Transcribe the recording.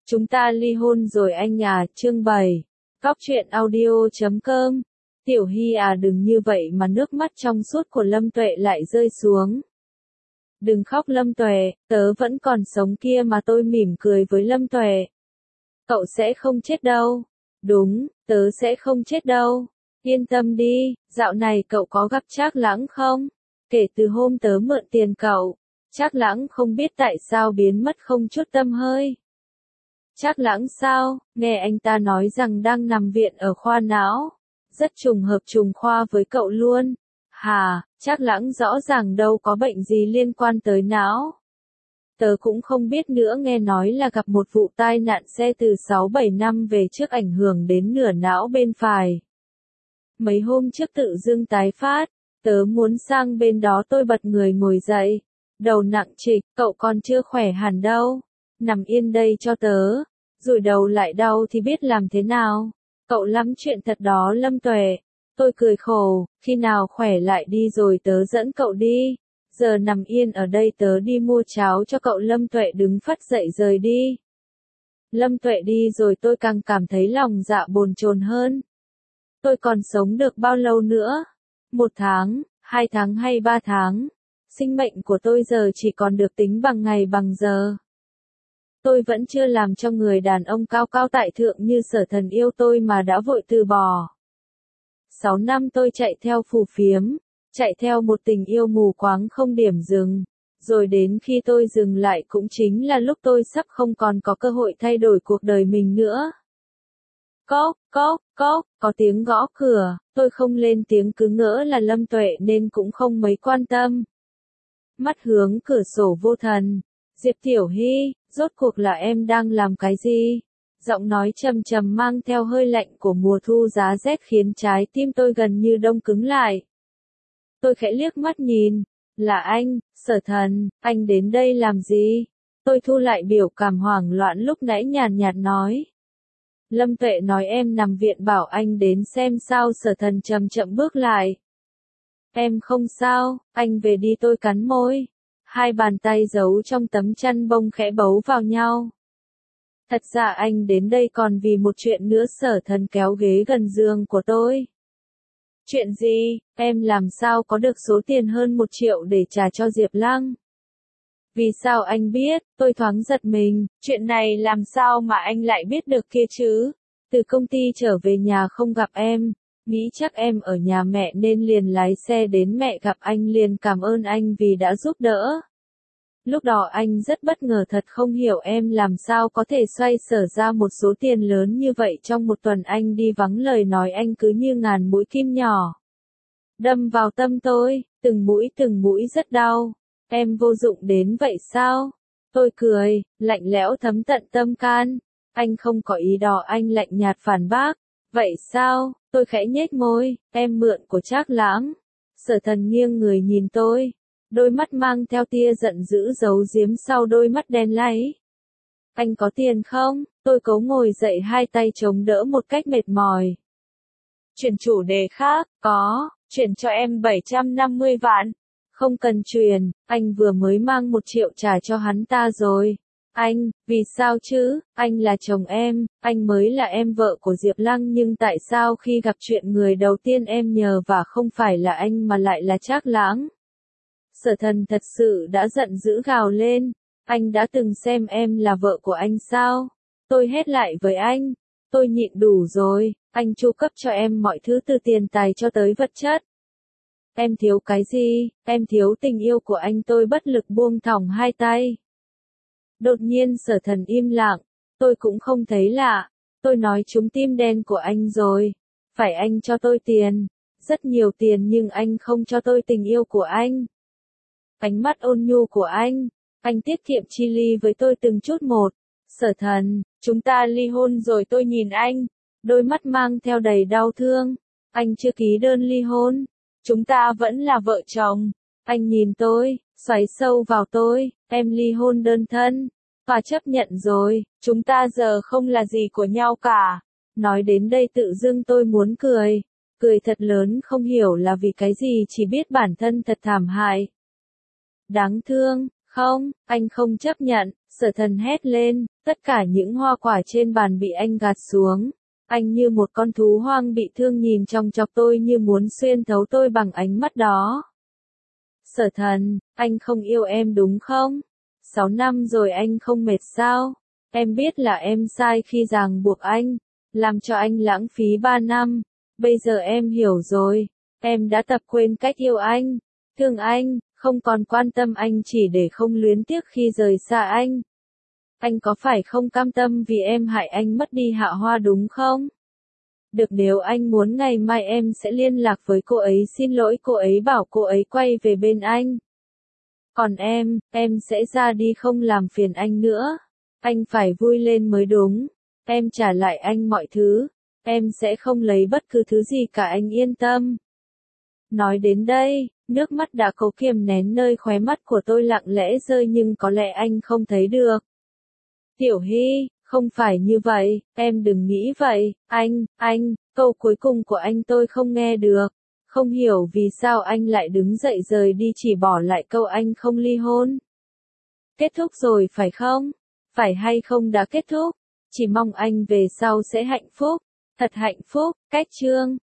Chúng ta ly hôn rồi anh à, chương 7. Cóc truyện audio.com. Tiểu Hy à, đừng như vậy mà, nước mắt trong suốt của Lâm Tuệ lại rơi xuống. Đừng khóc Lâm Tuệ, tớ vẫn còn sống kia mà, tôi mỉm cười với Lâm Tuệ. Cậu sẽ không chết đâu. Đúng, tớ sẽ không chết đâu. Yên tâm đi, dạo này cậu có gặp Trác Lãng không? Kể từ hôm tớ mượn tiền cậu, Trác Lãng không biết tại sao biến mất không chút tăm hơi. Trác Lãng sao? Nghe anh ta nói rằng đang nằm viện ở khoa não. Rất trùng hợp trùng khoa với cậu luôn. Hà, Trác Lãng rõ ràng đâu có bệnh gì liên quan tới não. Tớ cũng không biết nữa, nghe nói là gặp một vụ tai nạn xe từ 6-7 năm về trước ảnh hưởng đến nửa não bên phải. Mấy hôm trước tự dưng tái phát, tớ muốn sang bên đó, tôi bật người ngồi dậy. Đầu nặng trịch, cậu còn chưa khỏe hẳn đâu. Nằm yên đây cho tớ, rồi đầu lại đau thì biết làm thế nào. Cậu lắm chuyện thật đó Lâm Tuệ. Tôi cười khổ, khi nào khỏe lại đi rồi tớ dẫn cậu đi. Giờ nằm yên ở đây, tớ đi mua cháo cho cậu. Lâm Tuệ đứng phắt dậy rời đi. Lâm Tuệ đi rồi tôi càng cảm thấy lòng dạ bồn chồn hơn. Tôi còn sống được bao lâu nữa? 1 tháng, 2 tháng hay 3 tháng? Sinh mệnh của tôi giờ chỉ còn được tính bằng ngày bằng giờ. Tôi vẫn chưa làm cho người đàn ông cao cao tại thượng như Sở Thần yêu tôi mà đã vội từ bỏ. 6 năm tôi chạy theo phù phiếm, chạy theo một tình yêu mù quáng không điểm dừng. Rồi đến khi tôi dừng lại cũng chính là lúc tôi sắp không còn có cơ hội thay đổi cuộc đời mình nữa. Cốc, cốc, cốc, có tiếng gõ cửa, tôi không lên tiếng, cứ ngỡ là Lâm Tuệ nên cũng không mấy quan tâm. Mắt hướng cửa sổ vô thần. Diệp Tiểu Hy, rốt cuộc là em đang làm cái gì? Giọng nói trầm trầm mang theo hơi lạnh của mùa thu giá rét khiến trái tim tôi gần như đông cứng lại. Tôi khẽ liếc mắt nhìn. Là anh, Sở Thần, anh đến đây làm gì? Tôi thu lại biểu cảm hoảng loạn lúc nãy, nhàn nhạt nói. Lâm Tuệ nói em nằm viện, bảo anh đến xem sao. Sở Thần chậm chậm bước lại. Em không sao, anh về đi, tôi cắn môi. Hai bàn tay giấu trong tấm chăn bông khẽ bấu vào nhau. Thật ra anh đến đây còn vì một chuyện nữa. Sở Thần kéo ghế gần giường của tôi. Chuyện gì? Em làm sao có được số tiền hơn 1 triệu để trả cho Diệp Lăng? Vì sao anh biết? Tôi thoáng giật mình. Chuyện này làm sao mà anh lại biết được kia chứ? Từ công ty trở về nhà không gặp em. Nghĩ chắc em ở nhà mẹ nên liền lái xe đến, mẹ gặp anh liền cảm ơn anh vì đã giúp đỡ. Lúc đó anh rất bất ngờ thật, không hiểu em làm sao có thể xoay sở ra một số tiền lớn như vậy trong 1 tuần. Anh đi vắng, lời nói anh cứ như ngàn mũi kim nhỏ đâm vào tâm tôi, từng mũi rất đau. Em vô dụng đến vậy sao? Tôi cười, lạnh lẽo thấm tận tâm can. Anh không có ý đó, anh lạnh nhạt phản bác. Vậy sao? Tôi khẽ nhếch môi, em mượn của Trác Lãng. Sở Thần nghiêng người nhìn tôi, đôi mắt mang theo tia giận dữ giấu giếm sau đôi mắt đen láy. Anh có tiền không? Tôi cố ngồi dậy, hai tay chống đỡ một cách mệt mỏi. Chuyển chủ đề khác, có, chuyển cho em 750 vạn. Không cần chuyển, anh vừa mới mang 1 triệu trả cho hắn ta rồi. Anh, vì sao chứ? Anh là chồng em, anh mới là em vợ của Diệp Lăng, nhưng tại sao khi gặp chuyện người đầu tiên em nhờ và không phải là anh mà lại là Trác Lãng? Sở Thần thật sự đã giận dữ gào lên. Anh đã từng xem em là vợ của anh sao? Tôi hét lại với anh. Tôi nhịn đủ rồi, anh chu cấp cho em mọi thứ từ tiền tài cho tới vật chất. Em thiếu cái gì? Em thiếu tình yêu của anh. Tôi bất lực buông thõng hai tay. Đột nhiên Sở Thần im lặng. Tôi cũng không thấy lạ. Tôi nói trúng tim đen của anh rồi. Phải anh cho tôi tiền. Rất nhiều tiền, nhưng anh không cho tôi tình yêu của anh. Ánh mắt ôn nhu của anh. Anh tiết kiệm chi ly với tôi từng chút một. Sở Thần, chúng ta ly hôn rồi. Tôi nhìn anh. Đôi mắt mang theo đầy đau thương. Anh chưa ký đơn ly hôn. Chúng ta vẫn là vợ chồng. Anh nhìn tôi, xoáy sâu vào tôi. Em ly hôn đơn thân. Và chấp nhận rồi. Chúng ta giờ không là gì của nhau cả. Nói đến đây tự dưng tôi muốn cười. Cười thật lớn, không hiểu là vì cái gì, chỉ biết bản thân thật thảm hại. Đáng thương, không, anh không chấp nhận. Sở Thần hét lên, tất cả những hoa quả trên bàn bị anh gạt xuống. Anh như một con thú hoang bị thương nhìn chòng chọc tôi như muốn xuyên thấu tôi bằng ánh mắt đó. Sở Thần, anh không yêu em đúng không? 6 năm rồi anh không mệt sao? Em biết là em sai khi ràng buộc anh, làm cho anh lãng phí 3 năm. Bây giờ em hiểu rồi, em đã tập quên cách yêu anh, thương anh, không còn quan tâm anh chỉ để không luyến tiếc khi rời xa anh. Anh có phải không cam tâm vì em hại anh mất đi Hạ Hoa đúng không? Được, nếu anh muốn ngày mai em sẽ liên lạc với cô ấy xin lỗi cô ấy bảo cô ấy quay về bên anh. Còn em sẽ ra đi không làm phiền anh nữa. Anh phải vui lên mới đúng. Em trả lại anh mọi thứ. Em sẽ không lấy bất cứ thứ gì cả, anh yên tâm. Nói đến đây, nước mắt đã cố kiềm nén nơi khóe mắt của tôi lặng lẽ rơi nhưng có lẽ anh không thấy được. Tiểu Hy, không phải như vậy, em đừng nghĩ vậy, anh, câu cuối cùng của anh tôi không nghe được. Không hiểu vì sao anh lại đứng dậy rời đi chỉ bỏ lại câu anh không ly hôn. Kết thúc rồi phải không? Phải hay không đã kết thúc? Chỉ mong anh về sau sẽ hạnh phúc, thật hạnh phúc, cách chương.